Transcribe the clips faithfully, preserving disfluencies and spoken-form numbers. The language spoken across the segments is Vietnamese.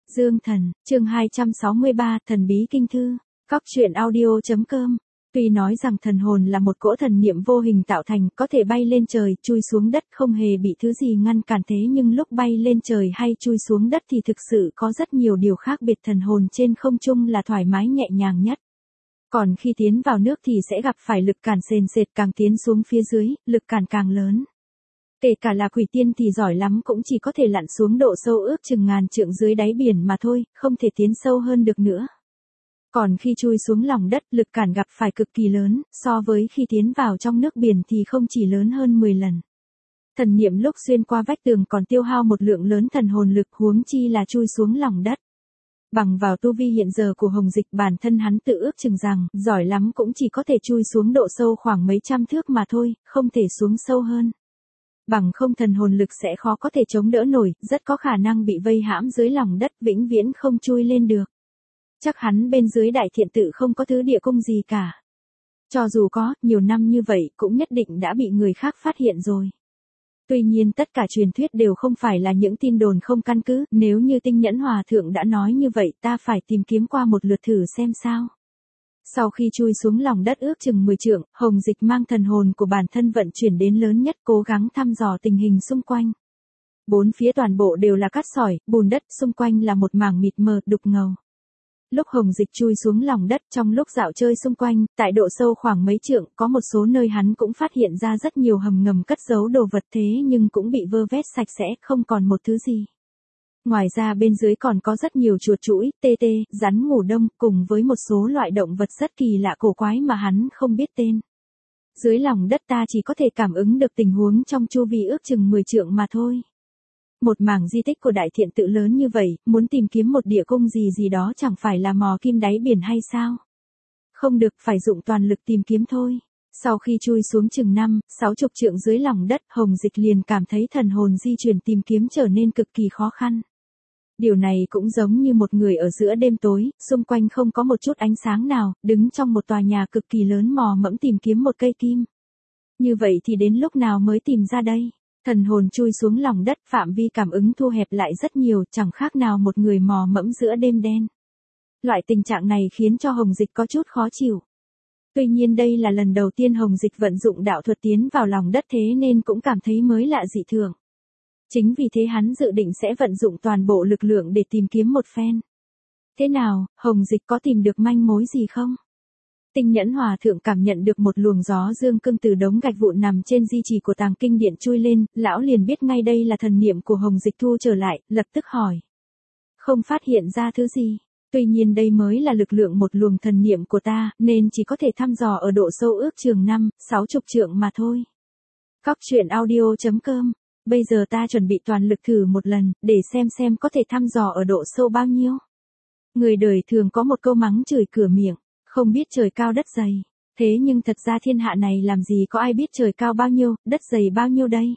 Dương Thần, chương hai trăm sáu mươi ba, Thần bí kinh thư, Cóc truyện audio.com. Tuy nói rằng thần hồn là một cỗ thần niệm vô hình tạo thành, có thể bay lên trời, chui xuống đất không hề bị thứ gì ngăn cản, thế nhưng lúc bay lên trời hay chui xuống đất thì thực sự có rất nhiều điều khác biệt. Thần hồn trên không trung là thoải mái nhẹ nhàng nhất. Còn khi tiến vào nước thì sẽ gặp phải lực cản sền sệt, càng tiến xuống phía dưới, lực cản càng lớn. Kể cả là quỷ tiên thì giỏi lắm cũng chỉ có thể lặn xuống độ sâu ước chừng ngàn trượng dưới đáy biển mà thôi, không thể tiến sâu hơn được nữa. Còn khi chui xuống lòng đất, lực cản gặp phải cực kỳ lớn, so với khi tiến vào trong nước biển thì không chỉ lớn hơn mười lần. Thần niệm lúc xuyên qua vách tường còn tiêu hao một lượng lớn thần hồn lực, huống chi là chui xuống lòng đất. Bằng vào tu vi hiện giờ của Hồng Dịch, bản thân hắn tự ước chừng rằng, giỏi lắm cũng chỉ có thể chui xuống độ sâu khoảng mấy trăm thước mà thôi, không thể xuống sâu hơn. Bằng không thần hồn lực sẽ khó có thể chống đỡ nổi, rất có khả năng bị vây hãm dưới lòng đất, vĩnh viễn không chui lên được. Chắc hắn bên dưới đại thiện tự không có thứ địa cung gì cả. Cho dù có, nhiều năm như vậy cũng nhất định đã bị người khác phát hiện rồi. Tuy nhiên tất cả truyền thuyết đều không phải là những tin đồn không căn cứ, nếu như Tinh Nhẫn Hòa Thượng đã nói như vậy ta phải tìm kiếm qua một lượt thử xem sao. Sau khi chui xuống lòng đất ước chừng mười trượng, Hồng Dịch mang thần hồn của bản thân vận chuyển đến lớn nhất, cố gắng thăm dò tình hình xung quanh. Bốn phía toàn bộ đều là cát sỏi, bùn đất, xung quanh là một mảng mịt mờ, đục ngầu. Lúc Hồng Dịch chui xuống lòng đất, trong lúc dạo chơi xung quanh, tại độ sâu khoảng mấy trượng, có một số nơi hắn cũng phát hiện ra rất nhiều hầm ngầm cất giấu đồ vật, thế nhưng cũng bị vơ vét sạch sẽ, không còn một thứ gì. Ngoài ra bên dưới còn có rất nhiều chuột chũi, tê tê, rắn ngủ đông, cùng với một số loại động vật rất kỳ lạ cổ quái mà hắn không biết tên. Dưới lòng đất ta chỉ có thể cảm ứng được tình huống trong chu vi ước chừng mười trượng mà thôi. Một mảng di tích của đại thiện tự lớn như vậy, muốn tìm kiếm một địa cung gì gì đó chẳng phải là mò kim đáy biển hay sao? Không được, phải dụng toàn lực tìm kiếm thôi. Sau khi chui xuống chừng năm, sáu chục trượng dưới lòng đất, Hồng Dịch liền cảm thấy thần hồn di chuyển tìm kiếm trở nên cực kỳ khó khăn. Điều này cũng giống như một người ở giữa đêm tối, xung quanh không có một chút ánh sáng nào, đứng trong một tòa nhà cực kỳ lớn mò mẫm tìm kiếm một cây kim. Như vậy thì đến lúc nào mới tìm ra đây? Thần hồn chui xuống lòng đất, phạm vi cảm ứng thu hẹp lại rất nhiều, chẳng khác nào một người mò mẫm giữa đêm đen. Loại tình trạng này khiến cho Hồng Dịch có chút khó chịu. Tuy nhiên đây là lần đầu tiên Hồng Dịch vận dụng đạo thuật tiến vào lòng đất, thế nên cũng cảm thấy mới lạ dị thường. Chính vì thế hắn dự định sẽ vận dụng toàn bộ lực lượng để tìm kiếm một phen. Thế nào, Hồng Dịch có tìm được manh mối gì không? Tinh Nhẫn Hòa Thượng cảm nhận được một luồng gió dương cương từ đống gạch vụn nằm trên di chỉ của tàng kinh điện chui lên, lão liền biết ngay đây là thần niệm của Hồng Dịch thu trở lại, lập tức hỏi. Không phát hiện ra thứ gì, tuy nhiên đây mới là lực lượng một luồng thần niệm của ta, nên chỉ có thể thăm dò ở độ sâu ước chừng năm, sáu chục trượng mà thôi. Cóc truyện audio.com. Bây giờ ta chuẩn bị toàn lực thử một lần, để xem xem có thể thăm dò ở độ sâu bao nhiêu. Người đời thường có một câu mắng chửi cửa miệng, không biết trời cao đất dày. Thế nhưng thật ra thiên hạ này làm gì có ai biết trời cao bao nhiêu, đất dày bao nhiêu đây.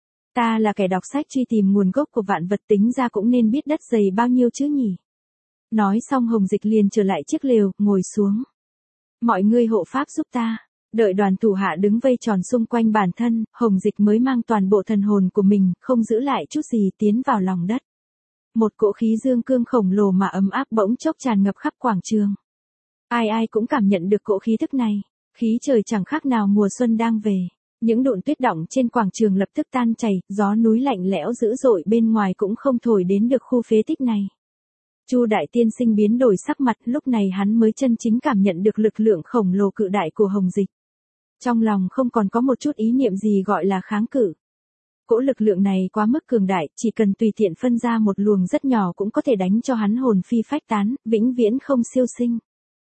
Ta là kẻ đọc sách truy tìm nguồn gốc của vạn vật, tính ra cũng nên biết đất dày bao nhiêu chứ nhỉ. Nói xong Hồng Dịch liền trở lại chiếc lều, ngồi xuống. Mọi người hộ pháp giúp ta. Đợi đoàn thủ hạ đứng vây tròn xung quanh bản thân, Hồng Dịch mới mang toàn bộ thần hồn của mình, không giữ lại chút gì, tiến vào lòng đất. Một cỗ khí dương cương khổng lồ mà ấm áp bỗng chốc tràn ngập khắp quảng trường. Ai ai cũng cảm nhận được cỗ khí thức này, khí trời chẳng khác nào mùa xuân đang về. Những đụn tuyết đọng trên quảng trường lập tức tan chảy, gió núi lạnh lẽo dữ dội bên ngoài cũng không thổi đến được khu phế tích này. Chu Đại Tiên Sinh biến đổi sắc mặt, lúc này hắn mới chân chính cảm nhận được lực lượng khổng lồ cự đại của Hồng Dịch. Trong lòng không còn có một chút ý niệm gì gọi là kháng cự. Cỗ lực lượng này quá mức cường đại, chỉ cần tùy tiện phân ra một luồng rất nhỏ cũng có thể đánh cho hắn hồn phi phách tán, vĩnh viễn không siêu sinh.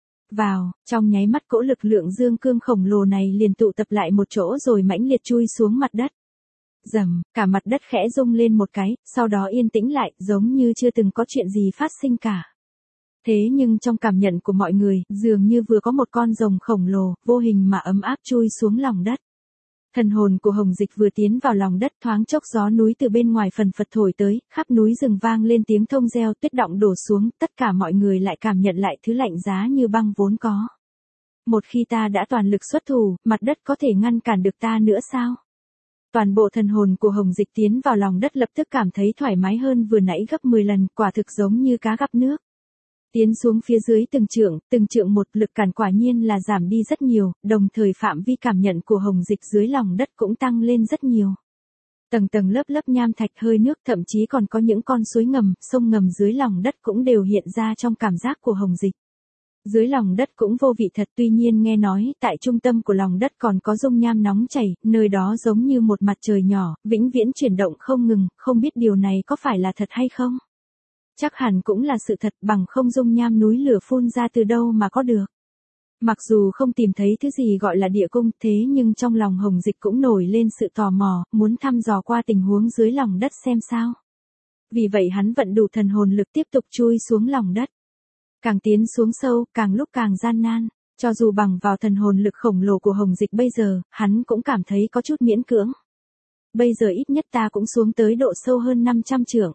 Vào, trong nháy mắt cỗ lực lượng dương cương khổng lồ này liền tụ tập lại một chỗ rồi mãnh liệt chui xuống mặt đất. Rầm, cả mặt đất khẽ rung lên một cái, sau đó yên tĩnh lại, giống như chưa từng có chuyện gì phát sinh cả. Thế nhưng trong cảm nhận của mọi người, dường như vừa có một con rồng khổng lồ, vô hình mà ấm áp chui xuống lòng đất. Thần hồn của Hồng Dịch vừa tiến vào lòng đất, thoáng chốc gió núi từ bên ngoài phần phật thổi tới, khắp núi rừng vang lên tiếng thông reo, tuyết động đổ xuống, tất cả mọi người lại cảm nhận lại thứ lạnh giá như băng vốn có. Một khi ta đã toàn lực xuất thủ, mặt đất có thể ngăn cản được ta nữa sao? Toàn bộ thần hồn của Hồng Dịch tiến vào lòng đất lập tức cảm thấy thoải mái hơn vừa nãy gấp mười lần, quả thực giống như cá gặp nước. Tiến xuống phía dưới từng trượng, từng trượng một, lực cản quả nhiên là giảm đi rất nhiều, đồng thời phạm vi cảm nhận của Hồng Dịch dưới lòng đất cũng tăng lên rất nhiều. Tầng tầng lớp lớp nham thạch, hơi nước, thậm chí còn có những con suối ngầm, sông ngầm dưới lòng đất cũng đều hiện ra trong cảm giác của Hồng Dịch. Dưới lòng đất cũng vô vị thật, tuy nhiên nghe nói, tại trung tâm của lòng đất còn có dung nham nóng chảy, nơi đó giống như một mặt trời nhỏ, vĩnh viễn chuyển động không ngừng, không biết điều này có phải là thật hay không? Chắc hẳn cũng là sự thật, bằng không dung nham núi lửa phun ra từ đâu mà có được. Mặc dù không tìm thấy thứ gì gọi là địa cung, thế nhưng trong lòng Hồng Dịch cũng nổi lên sự tò mò, muốn thăm dò qua tình huống dưới lòng đất xem sao. Vì vậy hắn vận đủ thần hồn lực tiếp tục chui xuống lòng đất. Càng tiến xuống sâu, càng lúc càng gian nan, cho dù bằng vào thần hồn lực khổng lồ của Hồng Dịch bây giờ, hắn cũng cảm thấy có chút miễn cưỡng. Bây giờ ít nhất ta cũng xuống tới độ sâu hơn năm trăm trượng.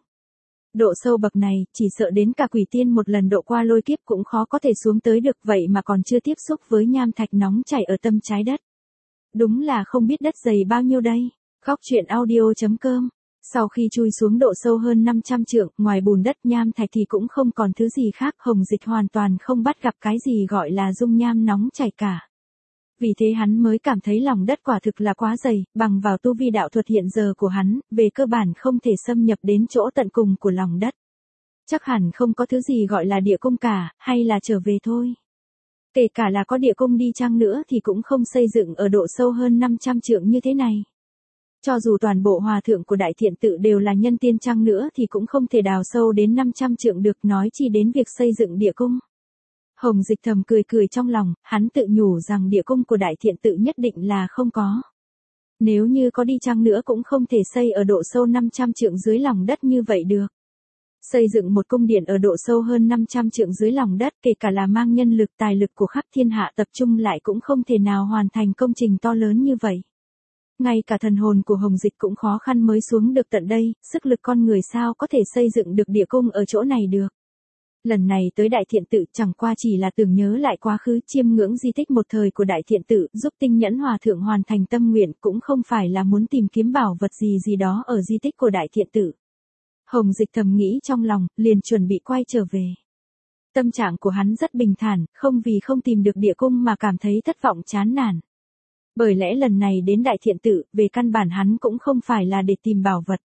Độ sâu bậc này, chỉ sợ đến cả quỷ tiên một lần độ qua lôi kiếp cũng khó có thể xuống tới được, vậy mà còn chưa tiếp xúc với nham thạch nóng chảy ở tâm trái đất. Đúng là không biết đất dày bao nhiêu đây. Góc truyện audio chấm com. Sau khi chui xuống độ sâu hơn năm trăm trượng, ngoài bùn đất nham thạch thì cũng không còn thứ gì khác, Hồng Dịch hoàn toàn không bắt gặp cái gì gọi là dung nham nóng chảy cả. Vì thế hắn mới cảm thấy lòng đất quả thực là quá dày, bằng vào tu vi đạo thuật hiện giờ của hắn, về cơ bản không thể xâm nhập đến chỗ tận cùng của lòng đất. Chắc hẳn không có thứ gì gọi là địa cung cả, hay là trở về thôi. Kể cả là có địa cung đi chăng nữa thì cũng không xây dựng ở độ sâu hơn năm trăm trượng như thế này. Cho dù toàn bộ hòa thượng của Đại Thiện Tự đều là nhân tiên chăng nữa thì cũng không thể đào sâu đến năm trăm trượng được, nói chi đến việc xây dựng địa cung. Hồng Dịch thầm cười cười trong lòng, hắn tự nhủ rằng địa cung của Đại Thiện Tự nhất định là không có. Nếu như có đi chăng nữa cũng không thể xây ở độ sâu năm trăm trượng dưới lòng đất như vậy được. Xây dựng một cung điện ở độ sâu hơn năm trăm trượng dưới lòng đất, kể cả là mang nhân lực tài lực của khắp thiên hạ tập trung lại cũng không thể nào hoàn thành công trình to lớn như vậy. Ngay cả thần hồn của Hồng Dịch cũng khó khăn mới xuống được tận đây, sức lực con người sao có thể xây dựng được địa cung ở chỗ này được. Lần này tới Đại Thiện Tự chẳng qua chỉ là tưởng nhớ lại quá khứ, chiêm ngưỡng di tích một thời của Đại Thiện Tự, giúp Tinh Nhẫn Hòa Thượng hoàn thành tâm nguyện, cũng không phải là muốn tìm kiếm bảo vật gì gì đó ở di tích của Đại Thiện Tự. Hồng Dịch thầm nghĩ trong lòng, liền chuẩn bị quay trở về. Tâm trạng của hắn rất bình thản, không vì không tìm được địa cung mà cảm thấy thất vọng chán nản. Bởi lẽ lần này đến Đại Thiện Tự, về căn bản hắn cũng không phải là để tìm bảo vật.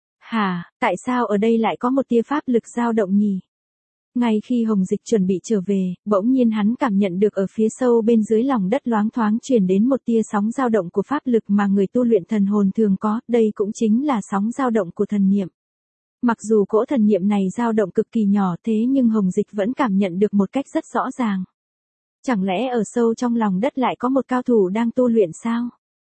Hà, tại sao ở đây lại có một tia pháp lực dao động nhỉ? Ngay khi Hồng Dịch chuẩn bị trở về, bỗng nhiên hắn cảm nhận được ở phía sâu bên dưới lòng đất loáng thoáng truyền đến một tia sóng dao động của pháp lực mà người tu luyện thần hồn thường có, đây cũng chính là sóng dao động của thần niệm. Mặc dù cỗ thần niệm này dao động cực kỳ nhỏ thế nhưng Hồng Dịch vẫn cảm nhận được một cách rất rõ ràng. Chẳng lẽ ở sâu trong lòng đất lại có một cao thủ đang tu luyện sao?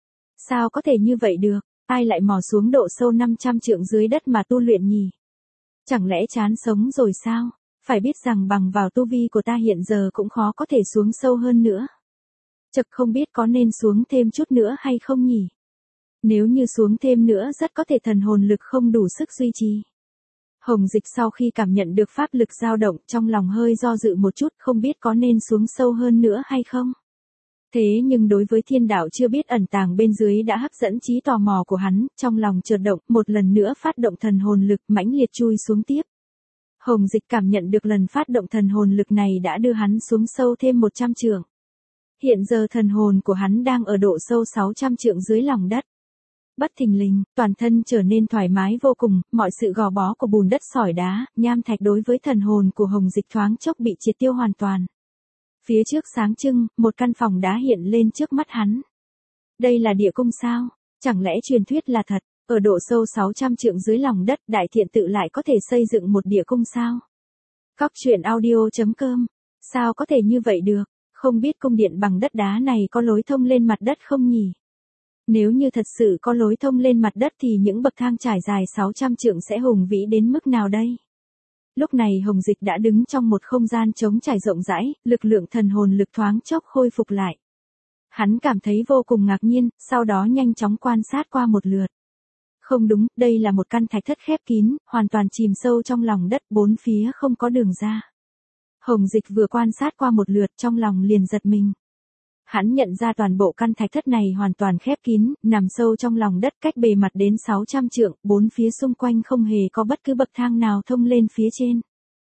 Sao có thể như vậy được, ai lại mò xuống độ sâu năm trăm trượng dưới đất mà tu luyện nhỉ? Chẳng lẽ chán sống rồi sao? Phải biết rằng bằng vào tu vi của ta hiện giờ cũng khó có thể xuống sâu hơn nữa. Chật không biết có nên xuống thêm chút nữa hay không nhỉ? Nếu như xuống thêm nữa rất có thể thần hồn lực không đủ sức duy trì. Hồng Dịch sau khi cảm nhận được pháp lực dao động trong lòng hơi do dự một chút, không biết có nên xuống sâu hơn nữa hay không. Thế nhưng đối với thiên đạo chưa biết ẩn tàng bên dưới đã hấp dẫn trí tò mò của hắn, trong lòng chợt động, một lần nữa phát động thần hồn lực mãnh liệt chui xuống tiếp. Hồng Dịch cảm nhận được lần phát động thần hồn lực này đã đưa hắn xuống sâu thêm một trăm trượng. Hiện giờ thần hồn của hắn đang ở độ sâu sáu trăm trượng dưới lòng đất. Bất thình lình, toàn thân trở nên thoải mái vô cùng, mọi sự gò bó của bùn đất sỏi đá, nham thạch đối với thần hồn của Hồng Dịch thoáng chốc bị triệt tiêu hoàn toàn. Phía trước sáng trưng, một căn phòng đá hiện lên trước mắt hắn. Đây là địa cung sao? Chẳng lẽ truyền thuyết là thật? Ở độ sâu sáu trăm trượng dưới lòng đất, Đại Thiện Tự lại có thể xây dựng một địa cung sao? Góc truyện audio chấm com. Sao có thể như vậy được? Không biết cung điện bằng đất đá này có lối thông lên mặt đất không nhỉ? Nếu như thật sự có lối thông lên mặt đất thì những bậc thang trải dài sáu trăm trượng sẽ hùng vĩ đến mức nào đây? Lúc này Hồng Dịch đã đứng trong một không gian trống trải rộng rãi, lực lượng thần hồn lực thoáng chốc khôi phục lại. Hắn cảm thấy vô cùng ngạc nhiên, sau đó nhanh chóng quan sát qua một lượt. Không đúng, đây là một căn thạch thất khép kín, hoàn toàn chìm sâu trong lòng đất, bốn phía không có đường ra. Hồng Dịch vừa quan sát qua một lượt trong lòng liền giật mình. Hắn nhận ra toàn bộ căn thạch thất này hoàn toàn khép kín, nằm sâu trong lòng đất cách bề mặt đến sáu trăm trượng, bốn phía xung quanh không hề có bất cứ bậc thang nào thông lên phía trên.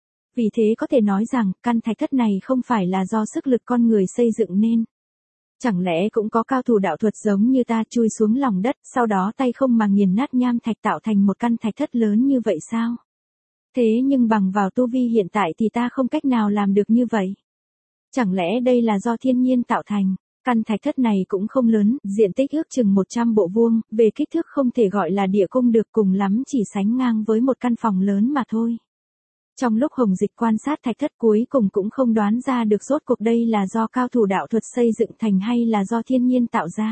Vì thế có thể nói rằng, căn thạch thất này không phải là do sức lực con người xây dựng nên. Chẳng lẽ cũng có cao thủ đạo thuật giống như ta chui xuống lòng đất, sau đó tay không mà nghiền nát nham thạch tạo thành một căn thạch thất lớn như vậy sao? Thế nhưng bằng vào tu vi hiện tại thì ta không cách nào làm được như vậy. Chẳng lẽ đây là do thiên nhiên tạo thành? Căn thạch thất này cũng không lớn, diện tích ước chừng một trăm bộ vuông, về kích thước không thể gọi là địa cung được, cùng lắm chỉ sánh ngang với một căn phòng lớn mà thôi. Trong lúc Hồng Dịch quan sát thạch thất cuối cùng cũng không đoán ra được rốt cuộc đây là do cao thủ đạo thuật xây dựng thành hay là do thiên nhiên tạo ra.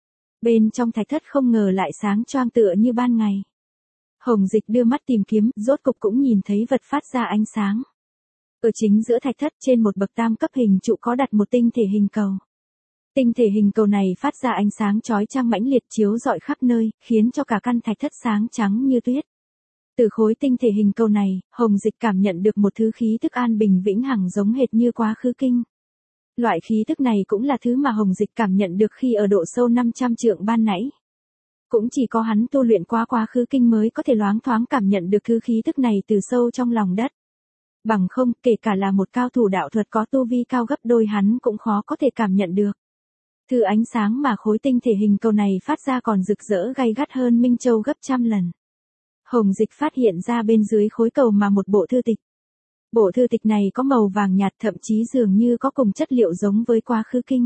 Bên trong thạch thất không ngờ lại sáng choang tựa như ban ngày. Hồng Dịch đưa mắt tìm kiếm, rốt cục cũng nhìn thấy vật phát ra ánh sáng. Ở chính giữa thạch thất trên một bậc tam cấp hình trụ có đặt một tinh thể hình cầu. Tinh thể hình cầu này phát ra ánh sáng chói chang mãnh liệt chiếu rọi khắp nơi, khiến cho cả căn thạch thất sáng trắng như tuyết. Từ khối tinh thể hình cầu này, Hồng Dịch cảm nhận được một thứ khí tức an bình vĩnh hằng giống hệt như quá khứ kinh. Loại khí tức này cũng là thứ mà Hồng Dịch cảm nhận được khi ở độ sâu năm trăm trượng ban nãy. Cũng chỉ có hắn tu luyện qua quá khứ kinh mới có thể loáng thoáng cảm nhận được thứ khí tức này từ sâu trong lòng đất. Bằng không, kể cả là một cao thủ đạo thuật có tu vi cao gấp đôi hắn cũng khó có thể cảm nhận được. Thứ ánh sáng mà khối tinh thể hình cầu này phát ra còn rực rỡ gay gắt hơn Minh Châu gấp trăm lần. Hồng Dịch phát hiện ra bên dưới khối cầu mà một bộ thư tịch. Bộ thư tịch này có màu vàng nhạt, thậm chí dường như có cùng chất liệu giống với quá khứ kinh.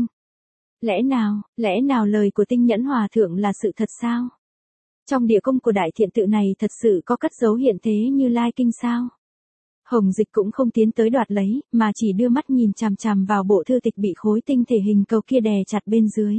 Lẽ nào, lẽ nào lời của Tinh Nhẫn Hòa Thượng là sự thật sao? Trong địa cung của Đại Thiện Tự này thật sự có cất dấu hiện thế Như Lai kinh sao? Hồng Dịch cũng không tiến tới đoạt lấy, mà chỉ đưa mắt nhìn chằm chằm vào bộ thư tịch bị khối tinh thể hình cầu kia đè chặt bên dưới.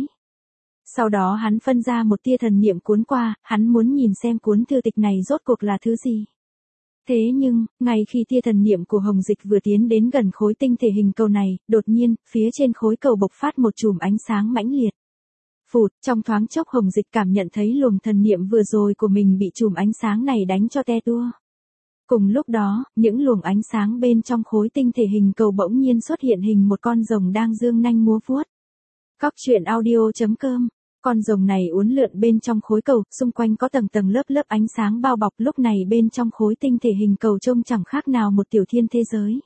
Sau đó hắn phân ra một tia thần niệm cuốn qua, hắn muốn nhìn xem cuốn thư tịch này rốt cuộc là thứ gì. Thế nhưng, ngay khi tia thần niệm của Hồng Dịch vừa tiến đến gần khối tinh thể hình cầu này, đột nhiên, phía trên khối cầu bộc phát một chùm ánh sáng mãnh liệt. Phụt, trong thoáng chốc Hồng Dịch cảm nhận thấy luồng thần niệm vừa rồi của mình bị chùm ánh sáng này đánh cho te tua. Cùng lúc đó, những luồng ánh sáng bên trong khối tinh thể hình cầu bỗng nhiên xuất hiện hình một con rồng đang dương nanh múa vuốt. Cóc truyện audio chấm com. Con rồng này uốn lượn bên trong khối cầu, xung quanh có tầng tầng lớp lớp ánh sáng bao bọc, lúc này bên trong khối tinh thể hình cầu trông chẳng khác nào một tiểu thiên thế giới.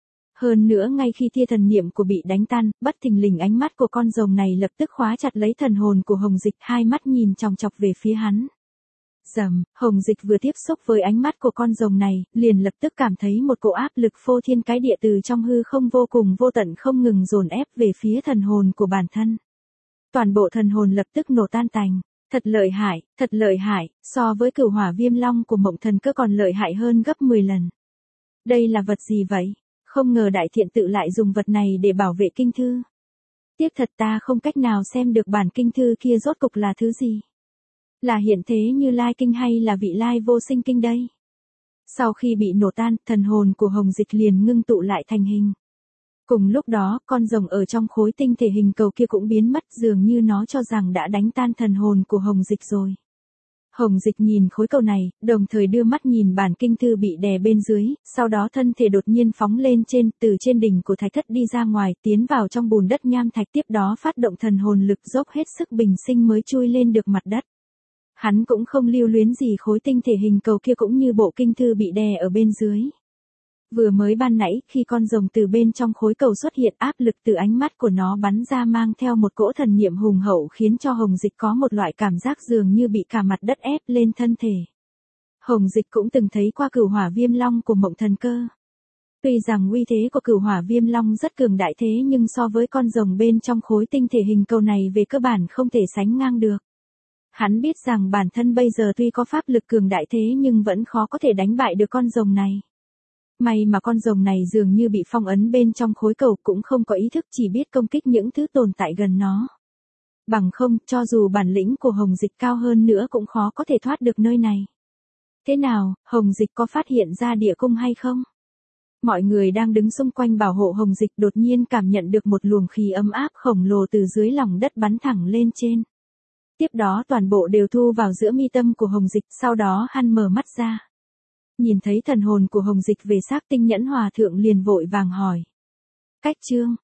Hơn nữa ngay khi tia thần niệm của bị đánh tan, bất thình lình ánh mắt của con rồng này lập tức khóa chặt lấy thần hồn của Hồng Dịch, hai mắt nhìn chòng chọc về phía hắn. Rầm, Hồng Dịch vừa tiếp xúc với ánh mắt của con rồng này, liền lập tức cảm thấy một cỗ áp lực phô thiên cái địa từ trong hư không vô cùng vô tận không ngừng dồn ép về phía thần hồn của bản thân. Toàn bộ thần hồn lập tức nổ tan tành. Thật lợi hại, thật lợi hại, so với Cửu Hỏa Viêm Long của Mộng Thần Cơ còn lợi hại hơn gấp mười lần. Đây là vật gì vậy? Không ngờ Đại Thiện Tự lại dùng vật này để bảo vệ kinh thư. Tiếc thật ta không cách nào xem được bản kinh thư kia rốt cục là thứ gì. Là hiện thế Như Lai kinh hay là vị lai vô sinh kinh đây? Sau khi bị nổ tan, thần hồn của Hồng Dịch liền ngưng tụ lại thành hình. Cùng lúc đó, con rồng ở trong khối tinh thể hình cầu kia cũng biến mất, dường như nó cho rằng đã đánh tan thần hồn của Hồng Dịch rồi. Hồng Dịch nhìn khối cầu này, đồng thời đưa mắt nhìn bản kinh thư bị đè bên dưới, sau đó thân thể đột nhiên phóng lên trên, từ trên đỉnh của thạch thất đi ra ngoài, tiến vào trong bùn đất nham thạch, tiếp đó phát động thần hồn lực dốc hết sức bình sinh mới chui lên được mặt đất. Hắn cũng không lưu luyến gì khối tinh thể hình cầu kia cũng như bộ kinh thư bị đè ở bên dưới. Vừa mới ban nãy, khi con rồng từ bên trong khối cầu xuất hiện, áp lực từ ánh mắt của nó bắn ra mang theo một cỗ thần niệm hùng hậu khiến cho Hồng Dịch có một loại cảm giác dường như bị cả mặt đất ép lên thân thể. Hồng Dịch cũng từng thấy qua Cửu Hỏa Viêm Long của Mộng Thần Cơ. Tuy rằng uy thế của Cửu Hỏa Viêm Long rất cường đại thế nhưng so với con rồng bên trong khối tinh thể hình cầu này về cơ bản không thể sánh ngang được. Hắn biết rằng bản thân bây giờ tuy có pháp lực cường đại thế nhưng vẫn khó có thể đánh bại được con rồng này. May mà con rồng này dường như bị phong ấn bên trong khối cầu, cũng không có ý thức, chỉ biết công kích những thứ tồn tại gần nó. Bằng không, cho dù bản lĩnh của Hồng Dịch cao hơn nữa cũng khó có thể thoát được nơi này. Thế nào, Hồng Dịch có phát hiện ra địa cung hay không? Mọi người đang đứng xung quanh bảo hộ Hồng Dịch đột nhiên cảm nhận được một luồng khí ấm áp khổng lồ từ dưới lòng đất bắn thẳng lên trên. Tiếp đó toàn bộ đều thu vào giữa mi tâm của Hồng Dịch, sau đó hắn mở mắt ra. Nhìn thấy thần hồn của Hồng Dịch về xác, Tinh Nhẫn Hòa Thượng liền vội vàng hỏi. Cách chương,